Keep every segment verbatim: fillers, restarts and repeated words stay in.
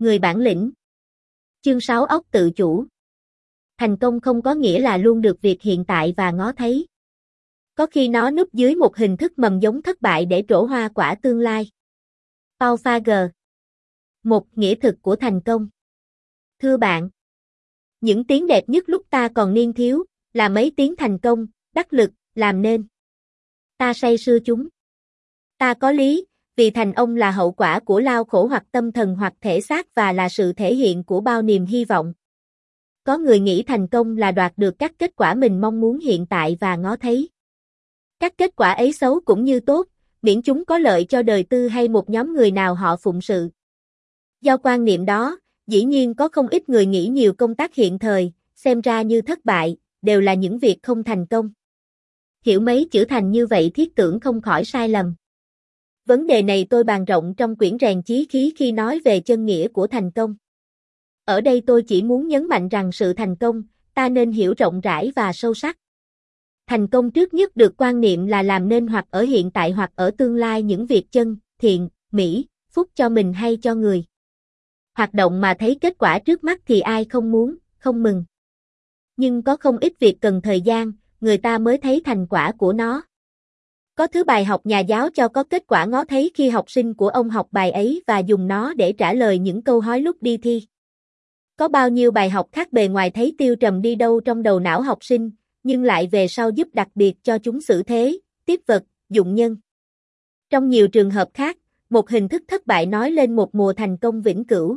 Người bản lĩnh. Chương sáu óc tự chủ. Thành công không có nghĩa là luôn được việc hiện tại và ngó thấy. Có khi nó núp dưới một hình thức mầm giống thất bại để trổ hoa quả tương lai. Paul Fager. Một nghĩa thực của thành công. Thưa bạn, những tiếng đẹp nhất lúc ta còn niên thiếu, là mấy tiếng thành công, đắc lực, làm nên. Ta say sưa chúng. Ta có lý, vì thành ông là hậu quả của lao khổ hoặc tâm thần hoặc thể xác và là sự thể hiện của bao niềm hy vọng. Có người nghĩ thành công là đoạt được các kết quả mình mong muốn hiện tại và ngó thấy. Các kết quả ấy xấu cũng như tốt, miễn chúng có lợi cho đời tư hay một nhóm người nào họ phụng sự. Do quan niệm đó, dĩ nhiên có không ít người nghĩ nhiều công tác hiện thời, xem ra như thất bại, đều là những việc không thành công. Hiểu mấy chữ thành như vậy thiết tưởng không khỏi sai lầm. Vấn đề này tôi bàn rộng trong quyển rèn chí khí khi nói về chân nghĩa của thành công. Ở đây tôi chỉ muốn nhấn mạnh rằng sự thành công, ta nên hiểu rộng rãi và sâu sắc. Thành công trước nhất được quan niệm là làm nên hoặc ở hiện tại hoặc ở tương lai những việc chân, thiện, mỹ, phúc cho mình hay cho người. Hoạt động mà thấy kết quả trước mắt thì ai không muốn, không mừng. Nhưng có không ít việc cần thời gian, người ta mới thấy thành quả của nó. Có thứ bài học nhà giáo cho có kết quả ngó thấy khi học sinh của ông học bài ấy và dùng nó để trả lời những câu hỏi lúc đi thi. Có bao nhiêu bài học khác bề ngoài thấy tiêu trầm đi đâu trong đầu não học sinh, nhưng lại về sau giúp đặc biệt cho chúng xử thế, tiếp vật, dụng nhân. Trong nhiều trường hợp khác, một hình thức thất bại nói lên một mùa thành công vĩnh cửu.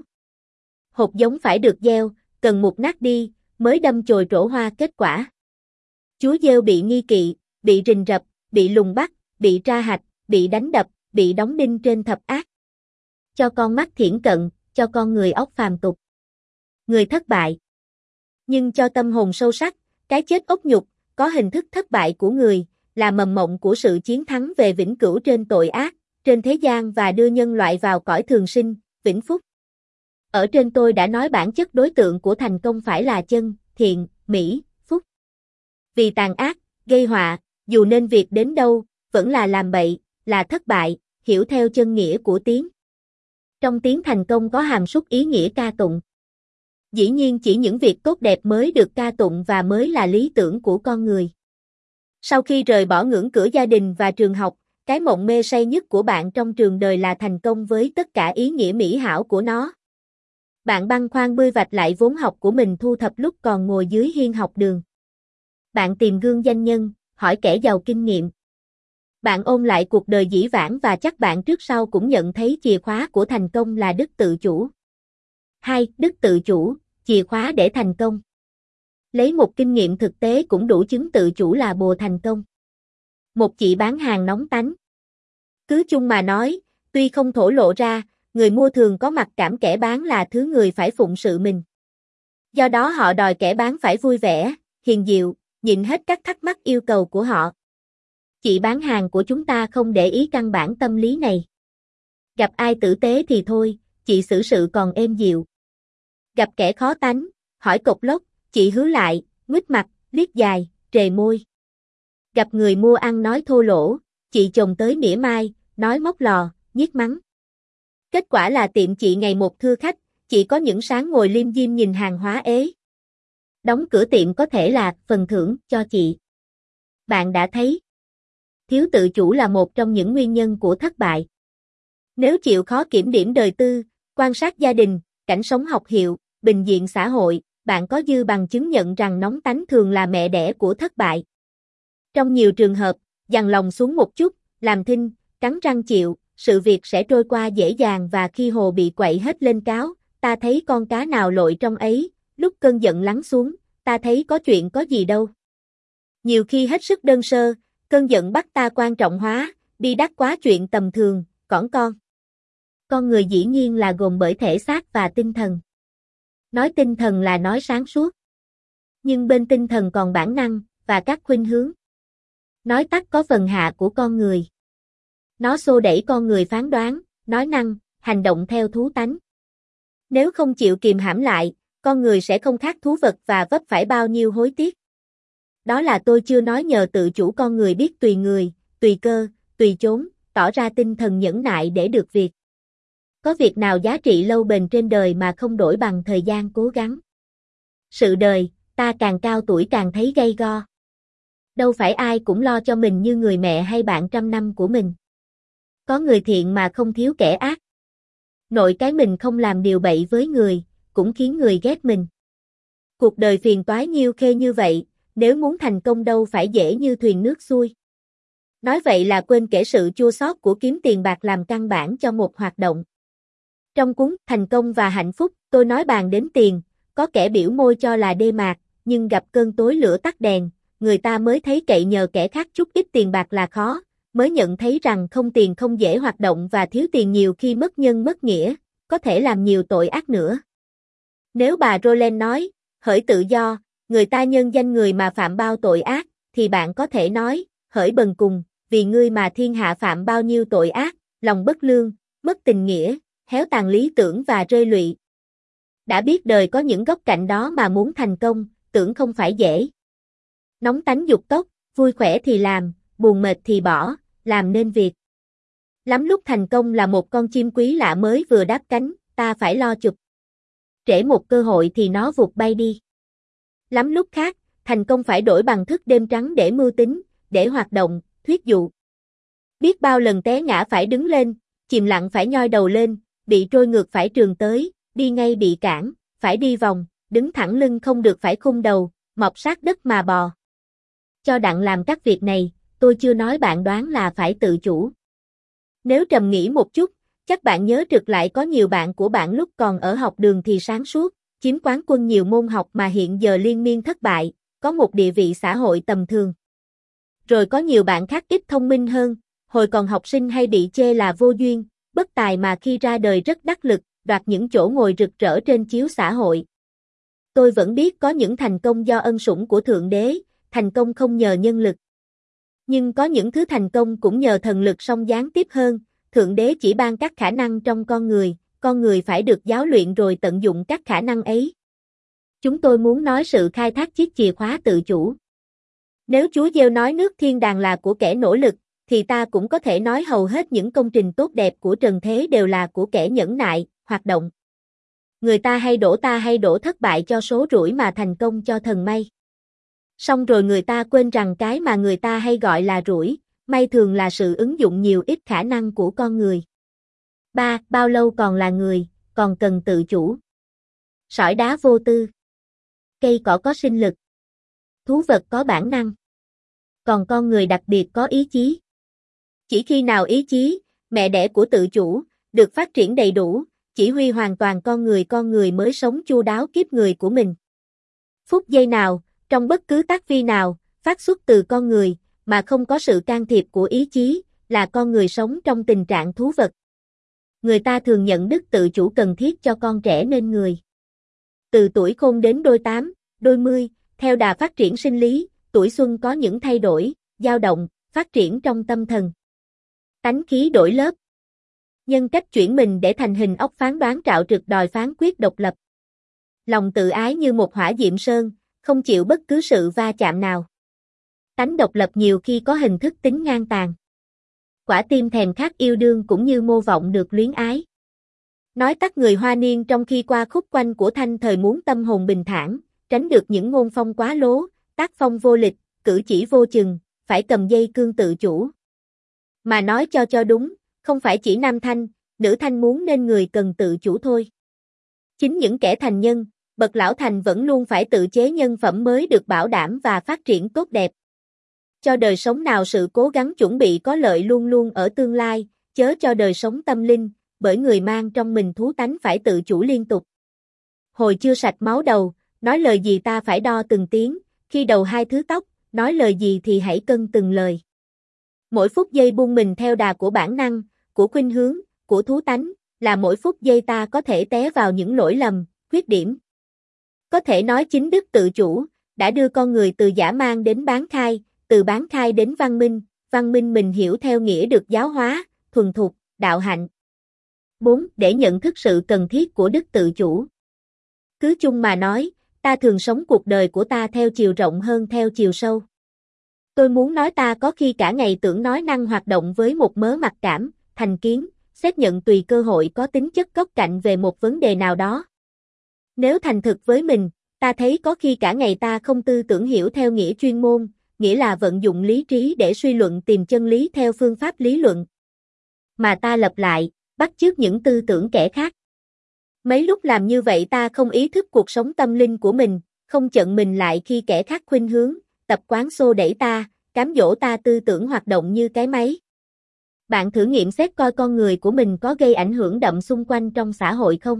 Hột giống phải được gieo, cần mục nát đi, mới đâm chồi trổ hoa kết quả. Chúa gieo bị nghi kỵ, bị rình rập, bị lùng bắt, bị tra hạch, bị đánh đập, bị đóng đinh trên thập ác. Cho con mắt thiển cận, cho con người óc phàm tục. Người thất bại. Nhưng cho tâm hồn sâu sắc, cái chết ốc nhục, có hình thức thất bại của người, là mầm mộng của sự chiến thắng về vĩnh cửu trên tội ác, trên thế gian và đưa nhân loại vào cõi thường sinh, vĩnh phúc. Ở trên tôi đã nói bản chất đối tượng của thành công phải là chân, thiện, mỹ, phúc. Vì tàn ác, gây họa, dù nên việc đến đâu, vẫn là làm bậy, là thất bại, hiểu theo chân nghĩa của tiếng. Trong tiếng thành công có hàm súc ý nghĩa ca tụng. Dĩ nhiên chỉ những việc tốt đẹp mới được ca tụng và mới là lý tưởng của con người. Sau khi rời bỏ ngưỡng cửa gia đình và trường học, cái mộng mê say nhất của bạn trong trường đời là thành công với tất cả ý nghĩa mỹ hảo của nó. Bạn băn khoăn bươi vạch lại vốn học của mình thu thập lúc còn ngồi dưới hiên học đường. Bạn tìm gương danh nhân, hỏi kẻ giàu kinh nghiệm. Bạn ôn lại cuộc đời dĩ vãng và chắc bạn trước sau cũng nhận thấy chìa khóa của thành công là đức tự chủ. hai. Đức tự chủ, chìa khóa để thành công. Lấy một kinh nghiệm thực tế cũng đủ chứng tự chủ là bồ thành công. Một chị bán hàng nóng tánh. Cứ chung mà nói, tuy không thổ lộ ra, người mua thường có mặc cảm kẻ bán là thứ người phải phụng sự mình. Do đó họ đòi kẻ bán phải vui vẻ, hiền diệu, nhịn hết các thắc mắc yêu cầu của họ. Chị bán hàng của chúng ta không để ý căn bản tâm lý này. Gặp ai tử tế thì thôi, chị xử sự còn êm dịu. Gặp kẻ khó tánh, hỏi cộc lốc, chị hứa lại, nguýt mặt, liếc dài, trề môi. Gặp người mua ăn nói thô lỗ, chị chồng tới mỉa mai, nói móc lò, nhiếc mắng. Kết quả là tiệm chị ngày một thưa khách, chị có những sáng ngồi liêm diêm nhìn hàng hóa ế. Đóng cửa tiệm có thể là phần thưởng cho chị. Bạn đã thấy, thiếu tự chủ là một trong những nguyên nhân của thất bại. Nếu chịu khó kiểm điểm đời tư, quan sát gia đình, cảnh sống học hiệu, bình diện xã hội, bạn có dư bằng chứng nhận rằng nóng tánh thường là mẹ đẻ của thất bại. Trong nhiều trường hợp, dằn lòng xuống một chút, làm thinh, cắn răng chịu, sự việc sẽ trôi qua dễ dàng và khi hồ bị quậy hết lên cáo, ta thấy con cá nào lội trong ấy, lúc cơn giận lắng xuống, ta thấy có chuyện có gì đâu. Nhiều khi hết sức đơn sơ, cơn giận bắt ta quan trọng hóa, đi đắt quá chuyện tầm thường, cỏn con. Con người dĩ nhiên là gồm bởi thể xác và tinh thần. Nói tinh thần là nói sáng suốt. Nhưng bên tinh thần còn bản năng, và các khuynh hướng. Nói tắt có phần hạ của con người. Nó xô đẩy con người phán đoán, nói năng, hành động theo thú tánh. Nếu không chịu kìm hãm lại, con người sẽ không khác thú vật và vấp phải bao nhiêu hối tiếc. Đó là tôi chưa nói nhờ tự chủ con người biết tùy người, tùy cơ, tùy chốn, tỏ ra tinh thần nhẫn nại để được việc. Có việc nào giá trị lâu bền trên đời mà không đổi bằng thời gian cố gắng. Sự đời, ta càng cao tuổi càng thấy gay go. Đâu phải ai cũng lo cho mình như người mẹ hay bạn trăm năm của mình. Có người thiện mà không thiếu kẻ ác. Nội cái mình không làm điều bậy với người, cũng khiến người ghét mình. Cuộc đời phiền toái nhiêu khê như vậy, nếu muốn thành công đâu phải dễ như thuyền nước xuôi. Nói vậy là quên kể sự chua xót của kiếm tiền bạc làm căn bản cho một hoạt động. Trong cuốn Thành công và hạnh phúc, tôi nói bàn đến tiền, có kẻ biểu môi cho là đê mạt, nhưng gặp cơn tối lửa tắt đèn, người ta mới thấy cậy nhờ kẻ khác chút ít tiền bạc là khó, mới nhận thấy rằng không tiền không dễ hoạt động và thiếu tiền nhiều khi mất nhân mất nghĩa, có thể làm nhiều tội ác nữa. Nếu bà Roland nói, hỡi tự do, người ta nhân danh người mà phạm bao tội ác, thì bạn có thể nói, hỡi bần cùng, vì ngươi mà thiên hạ phạm bao nhiêu tội ác, lòng bất lương, mất tình nghĩa, héo tàn lý tưởng và rơi lụy. Đã biết đời có những góc cạnh đó mà muốn thành công, tưởng không phải dễ. Nóng tánh dục tốc, vui khỏe thì làm, buồn mệt thì bỏ, làm nên việc. Lắm lúc thành công là một con chim quý lạ mới vừa đáp cánh, ta phải lo chụp. Trễ một cơ hội thì nó vụt bay đi. Lắm lúc khác, thành công phải đổi bằng thức đêm trắng để mưu tính, để hoạt động, thuyết dụ. Biết bao lần té ngã phải đứng lên, chìm lặng phải nhoi đầu lên, bị trôi ngược phải trường tới, đi ngay bị cản, phải đi vòng, đứng thẳng lưng không được phải khung đầu, mọc sát đất mà bò. Cho đặng làm các việc này, tôi chưa nói bạn đoán là phải tự chủ. Nếu trầm nghĩ một chút, chắc bạn nhớ trực lại có nhiều bạn của bạn lúc còn ở học đường thì sáng suốt, chiếm quán quân nhiều môn học mà hiện giờ liên miên thất bại, có một địa vị xã hội tầm thường. Rồi có nhiều bạn khác ít thông minh hơn, hồi còn học sinh hay bị chê là vô duyên, bất tài mà khi ra đời rất đắc lực, đoạt những chỗ ngồi rực rỡ trên chiếu xã hội. Tôi vẫn biết có những thành công do ân sủng của Thượng Đế, thành công không nhờ nhân lực. Nhưng có những thứ thành công cũng nhờ thần lực song gián tiếp hơn, Thượng Đế chỉ ban các khả năng trong con người, con người phải được giáo luyện rồi tận dụng các khả năng ấy. Chúng tôi muốn nói sự khai thác chiếc chìa khóa tự chủ. Nếu Chúa Giêsu nói nước thiên đàng là của kẻ nỗ lực, thì ta cũng có thể nói hầu hết những công trình tốt đẹp của trần thế đều là của kẻ nhẫn nại, hoạt động. Người ta hay đổ ta hay đổ thất bại cho số rủi mà thành công cho thần may. Xong rồi người ta quên rằng cái mà người ta hay gọi là rủi, may thường là sự ứng dụng nhiều ít khả năng của con người. ba. Bao lâu còn là người, còn cần tự chủ. Sỏi đá vô tư. Cây cỏ có sinh lực. Thú vật có bản năng. Còn con người đặc biệt có ý chí. Chỉ khi nào ý chí, mẹ đẻ của tự chủ, được phát triển đầy đủ, chỉ huy hoàn toàn con người con người mới sống chu đáo kiếp người của mình. Phút giây nào, trong bất cứ tác vi nào, phát xuất từ con người, mà không có sự can thiệp của ý chí, là con người sống trong tình trạng thú vật. Người ta thường nhận đức tự chủ cần thiết cho con trẻ nên người. Từ tuổi khôn đến đôi tám, đôi mươi, theo đà phát triển sinh lý, tuổi xuân có những thay đổi, dao động, phát triển trong tâm thần. Tánh khí đổi lớp. Nhân cách chuyển mình để thành hình óc phán đoán trạo trực đòi phán quyết độc lập. Lòng tự ái như một hỏa diệm sơn, không chịu bất cứ sự va chạm nào. Tánh độc lập nhiều khi có hình thức tính ngang tàn. Quả tim thèm khát yêu đương cũng như mô vọng được luyến ái. Nói tắt người hoa niên trong khi qua khúc quanh của thanh thời muốn tâm hồn bình thản, tránh được những ngôn phong quá lố, tác phong vô lịch, cử chỉ vô chừng, phải cầm dây cương tự chủ. Mà nói cho cho đúng, không phải chỉ nam thanh, nữ thanh muốn nên người cần tự chủ thôi. Chính những kẻ thành nhân, bậc lão thành vẫn luôn phải tự chế nhân phẩm mới được bảo đảm và phát triển tốt đẹp. Cho đời sống nào sự cố gắng chuẩn bị có lợi luôn luôn ở tương lai, chớ cho đời sống tâm linh, bởi người mang trong mình thú tánh phải tự chủ liên tục. Hồi chưa sạch máu đầu, nói lời gì ta phải đo từng tiếng, khi đầu hai thứ tóc, nói lời gì thì hãy cân từng lời. Mỗi phút giây buông mình theo đà của bản năng, của khuynh hướng, của thú tánh, là mỗi phút giây ta có thể té vào những lỗi lầm, khuyết điểm. Có thể nói chính đức tự chủ, đã đưa con người từ dã man đến bán khai, từ bán khai đến văn minh, văn minh mình hiểu theo nghĩa được giáo hóa, thuần thục, đạo hạnh. bốn. Để nhận thức sự cần thiết của đức tự chủ. Cứ chung mà nói, ta thường sống cuộc đời của ta theo chiều rộng hơn theo chiều sâu. Tôi muốn nói ta có khi cả ngày tưởng nói năng hoạt động với một mớ mặc cảm, thành kiến, xét nhận tùy cơ hội có tính chất góc cạnh về một vấn đề nào đó. Nếu thành thực với mình, ta thấy có khi cả ngày ta không tư tưởng hiểu theo nghĩa chuyên môn, nghĩa là vận dụng lý trí để suy luận tìm chân lý theo phương pháp lý luận. Mà ta lặp lại, bắt chước những tư tưởng kẻ khác. Mấy lúc làm như vậy ta không ý thức cuộc sống tâm linh của mình, không chận mình lại khi kẻ khác khuynh hướng, tập quán xô đẩy ta, cám dỗ ta tư tưởng hoạt động như cái máy. Bạn thử nghiệm xét coi con người của mình có gây ảnh hưởng đậm xung quanh trong xã hội không?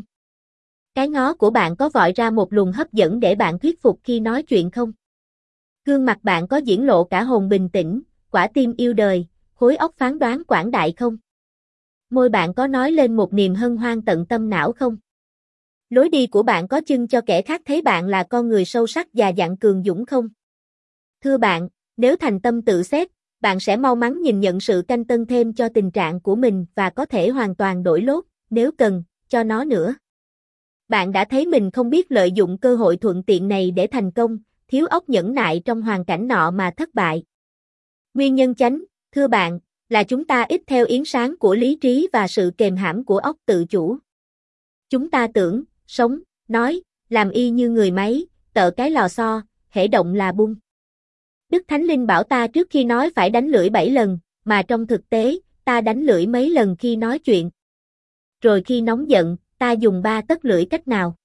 Cái ngó của bạn có vọi ra một luồng hấp dẫn để bạn thuyết phục khi nói chuyện không? Gương mặt bạn có diễn lộ cả hồn bình tĩnh, quả tim yêu đời, khối óc phán đoán quảng đại không? Môi bạn có nói lên một niềm hân hoan tận tâm não không? Lối đi của bạn có chưng cho kẻ khác thấy bạn là con người sâu sắc và dặn cường dũng không? Thưa bạn, nếu thành tâm tự xét, bạn sẽ mau mắn nhìn nhận sự canh tân thêm cho tình trạng của mình và có thể hoàn toàn đổi lốt, nếu cần, cho nó nữa. Bạn đã thấy mình không biết lợi dụng cơ hội thuận tiện này để thành công, thiếu óc nhẫn nại trong hoàn cảnh nọ mà thất bại. Nguyên nhân chánh, thưa bạn, là chúng ta ít theo yến sáng của lý trí và sự kềm hãm của óc tự chủ. Chúng ta tưởng, sống, nói, làm y như người máy, tợ cái lò xo, hễ động là bung. Đức Thánh Linh bảo ta trước khi nói phải đánh lưỡi bảy lần, mà trong thực tế, ta đánh lưỡi mấy lần khi nói chuyện. Rồi khi nóng giận, ta dùng ba tấc lưỡi cách nào?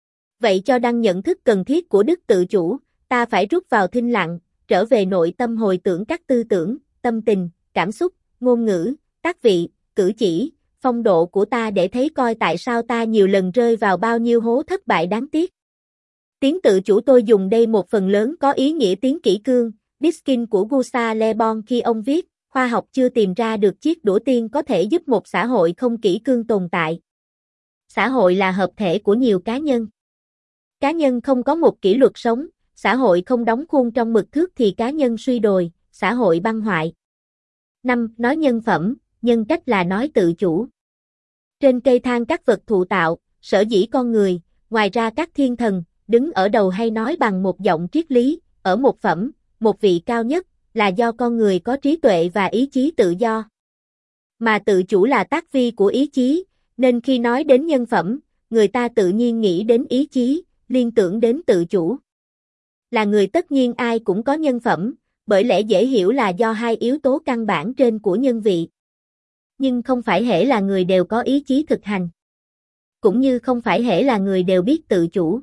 Vậy cho đăng nhận thức cần thiết của đức tự chủ, ta phải rút vào thinh lặng, trở về nội tâm hồi tưởng các tư tưởng, tâm tình, cảm xúc, ngôn ngữ, tác vị, cử chỉ, phong độ của ta để thấy coi tại sao ta nhiều lần rơi vào bao nhiêu hố thất bại đáng tiếc. Tiếng tự chủ tôi dùng đây một phần lớn có ý nghĩa tiếng kỷ cương, Diskin của Gustave Le Bon khi ông viết, khoa học chưa tìm ra được chiếc đũa tiên có thể giúp một xã hội không kỷ cương tồn tại. Xã hội là hợp thể của nhiều cá nhân. Cá nhân không có một kỷ luật sống, xã hội không đóng khuôn trong mực thước thì cá nhân suy đồi, xã hội băng hoại. năm. Nói nhân phẩm, nhân cách là nói tự chủ. Trên cây thang các vật thụ tạo, sở dĩ con người, ngoài ra các thiên thần, đứng ở đầu hay nói bằng một giọng triết lý, ở một phẩm, một vị cao nhất, là do con người có trí tuệ và ý chí tự do. Mà tự chủ là tác vi của ý chí, nên khi nói đến nhân phẩm, người ta tự nhiên nghĩ đến ý chí, liên tưởng đến tự chủ. Là người tất nhiên ai cũng có nhân phẩm, bởi lẽ dễ hiểu là do hai yếu tố căn bản trên của nhân vị. Nhưng không phải hễ là người đều có ý chí thực hành. Cũng như không phải hễ là người đều biết tự chủ.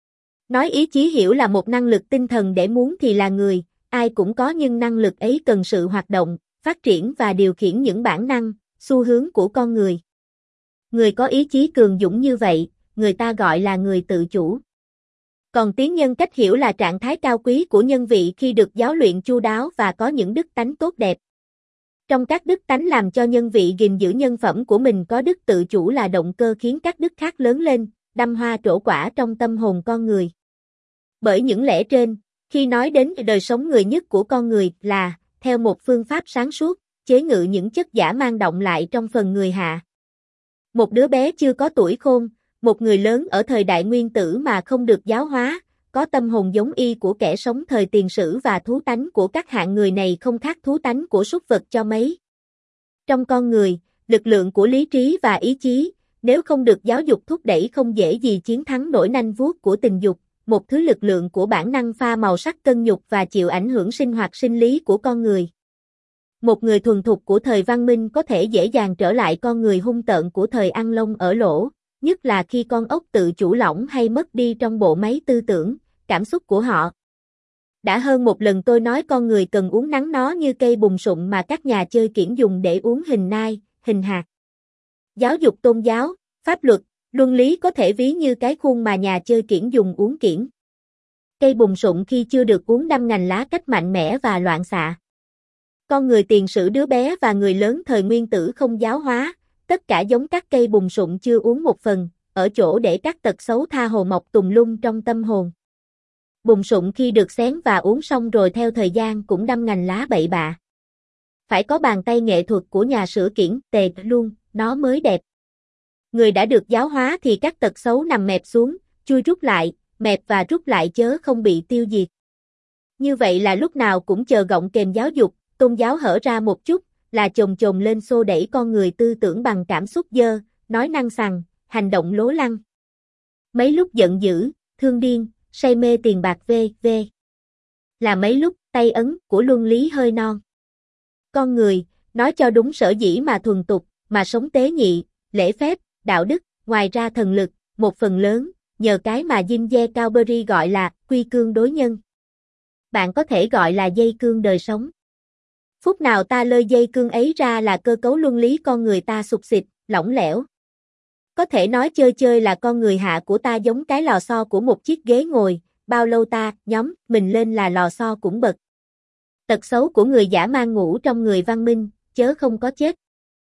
Nói ý chí hiểu là một năng lực tinh thần để muốn thì là người, ai cũng có nhưng năng lực ấy cần sự hoạt động, phát triển và điều khiển những bản năng, xu hướng của con người. Người có ý chí cường dũng như vậy, người ta gọi là người tự chủ. Còn tiếng nhân cách hiểu là trạng thái cao quý của nhân vị khi được giáo luyện chu đáo và có những đức tánh tốt đẹp. Trong các đức tánh làm cho nhân vị gìn giữ nhân phẩm của mình có đức tự chủ là động cơ khiến các đức khác lớn lên, đâm hoa trổ quả trong tâm hồn con người. Bởi những lẽ trên, khi nói đến đời sống người nhất của con người là, theo một phương pháp sáng suốt, chế ngự những chất giả mang động lại trong phần người hạ. Một đứa bé chưa có tuổi khôn, một người lớn ở thời đại nguyên tử mà không được giáo hóa, có tâm hồn giống y của kẻ sống thời tiền sử và thú tánh của các hạng người này không khác thú tánh của súc vật cho mấy. Trong con người, lực lượng của lý trí và ý chí, nếu không được giáo dục thúc đẩy không dễ gì chiến thắng nổi nanh vuốt của tình dục, một thứ lực lượng của bản năng pha màu sắc cân nhục và chịu ảnh hưởng sinh hoạt sinh lý của con người. Một người thuần thục của thời văn minh có thể dễ dàng trở lại con người hung tợn của thời ăn lông ở lỗ, nhất là khi con ốc tự chủ lỏng hay mất đi trong bộ máy tư tưởng, cảm xúc của họ. Đã hơn một lần tôi nói con người cần uống nắng nó như cây bùn sụng mà các nhà chơi kiển dùng để uống hình nai, hình hạt. Giáo dục tôn giáo, pháp luật, luân lý có thể ví như cái khuôn mà nhà chơi kiển dùng uống kiển. Cây bùn sụng khi chưa được uống đâm ngành lá cách mạnh mẽ và loạn xạ. Con người tiền sử đứa bé và người lớn thời nguyên tử không giáo hóa, tất cả giống các cây bùn sụng chưa uống một phần, ở chỗ để các tật xấu tha hồ mọc tùm lum trong tâm hồn. Bùn sụng khi được xén và uống xong rồi theo thời gian cũng đâm ngành lá bậy bạ. Phải có bàn tay nghệ thuật của nhà sửa kiển tề luôn, nó mới đẹp. Người đã được giáo hóa thì các tật xấu nằm mẹp xuống, chui rút lại, mẹp và rút lại chớ không bị tiêu diệt. Như vậy là lúc nào cũng chờ gọng kềm giáo dục, tôn giáo hở ra một chút, là chồn chồn lên xô đẩy con người tư tưởng bằng cảm xúc dơ, nói năng sằng, hành động lố lăng. Mấy lúc giận dữ, thương điên, say mê tiền bạc v.v. Là mấy lúc tay ấn của luân lý hơi non. Con người, nói cho đúng sở dĩ mà thuần tục, mà sống tế nhị, lễ phép, đạo đức, ngoài ra thần lực, một phần lớn, nhờ cái mà Jinje Calvary gọi là quy cương đối nhân. Bạn có thể gọi là dây cương đời sống. Phút nào ta lơi dây cương ấy ra là cơ cấu luân lý con người ta sụp xịt, lỏng lẻo. Có thể nói chơi chơi là con người hạ của ta giống cái lò xo của một chiếc ghế ngồi, bao lâu ta, nhóm, mình lên là lò xo cũng bật. Tật xấu của người dã man ngủ trong người văn minh, chớ không có chết.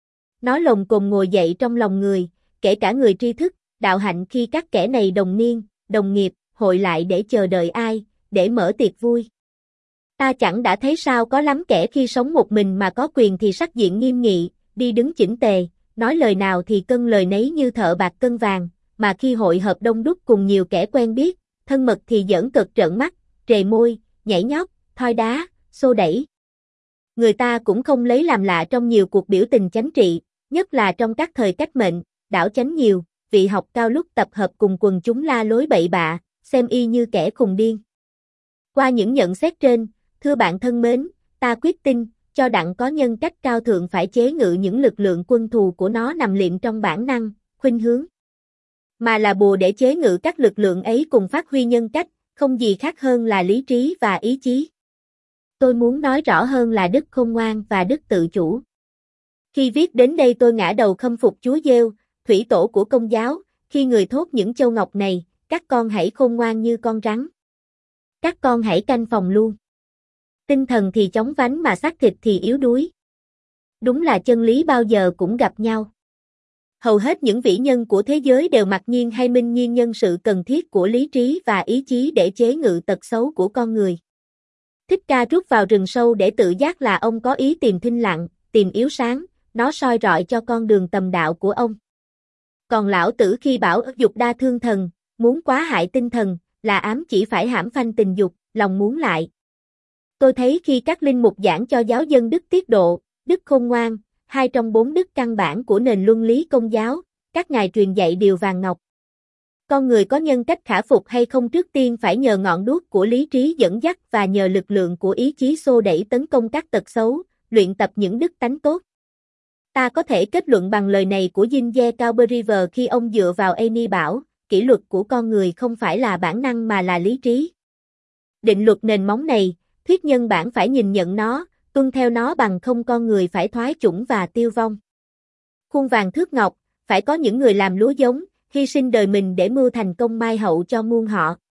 Nó lồng cồn ngồi dậy trong lòng người, kể cả người tri thức, đạo hạnh khi các kẻ này đồng niên, đồng nghiệp, hội lại để chờ đợi ai, để mở tiệc vui. Ta chẳng đã thấy sao có lắm kẻ khi sống một mình mà có quyền thì sắc diện nghiêm nghị, đi đứng chỉnh tề, nói lời nào thì cân lời nấy như thợ bạc cân vàng, mà khi hội hợp đông đúc cùng nhiều kẻ quen biết, thân mật thì giỡn cợt trợn mắt, trề môi, nhảy nhót, thoi đá, xô đẩy. Người ta cũng không lấy làm lạ trong nhiều cuộc biểu tình chánh trị, nhất là trong các thời cách mệnh, đảo chánh nhiều, vị học cao lúc tập hợp cùng quần chúng la lối bậy bạ, xem y như kẻ khùng điên. Qua những nhận xét trên, thưa bạn thân mến, ta quyết tin, cho đặng có nhân cách cao thượng phải chế ngự những lực lượng quân thù của nó nằm liệm trong bản năng, khuynh hướng. Mà là bùa để chế ngự các lực lượng ấy cùng phát huy nhân cách, không gì khác hơn là lý trí và ý chí. Tôi muốn nói rõ hơn là đức khôn ngoan và đức tự chủ. Khi viết đến đây tôi ngã đầu khâm phục Chúa Giêsu, thủy tổ của Công giáo, khi người thốt những châu ngọc này, các con hãy khôn ngoan như con rắn. Các con hãy canh phòng luôn. Tinh thần thì chóng vánh mà xác thịt thì yếu đuối. Đúng là chân lý bao giờ cũng gặp nhau. Hầu hết những vĩ nhân của thế giới đều mặc nhiên hay minh nhiên nhân sự cần thiết của lý trí và ý chí để chế ngự tật xấu của con người. Thích Ca rút vào rừng sâu để tự giác là ông có ý tìm thinh lặng, tìm yếu sáng, nó soi rọi cho con đường tầm đạo của ông. Còn Lão Tử khi bảo dục đa thương thần, muốn quá hại tinh thần, là ám chỉ phải hãm phanh tình dục, lòng muốn lại. Tôi thấy khi các linh mục giảng cho giáo dân đức tiết độ, đức khôn ngoan, hai trong bốn đức căn bản của nền luân lý Công giáo, các ngài truyền dạy điều vàng ngọc. Con người có nhân cách khả phục hay không trước tiên phải nhờ ngọn đuốc của lý trí dẫn dắt và nhờ lực lượng của ý chí xô đẩy tấn công các tật xấu, luyện tập những đức tánh tốt. Ta có thể kết luận bằng lời này của Jinje Calvary khi ông dựa vào Amy bảo, kỷ luật của con người không phải là bản năng mà là lý trí. Định luật nền móng này, thuyết nhân bản phải nhìn nhận nó, tuân theo nó bằng không con người phải thoái chủng và tiêu vong. Khuôn vàng thước ngọc, phải có những người làm lúa giống, hy sinh đời mình để mưu thành công mai hậu cho muôn họ.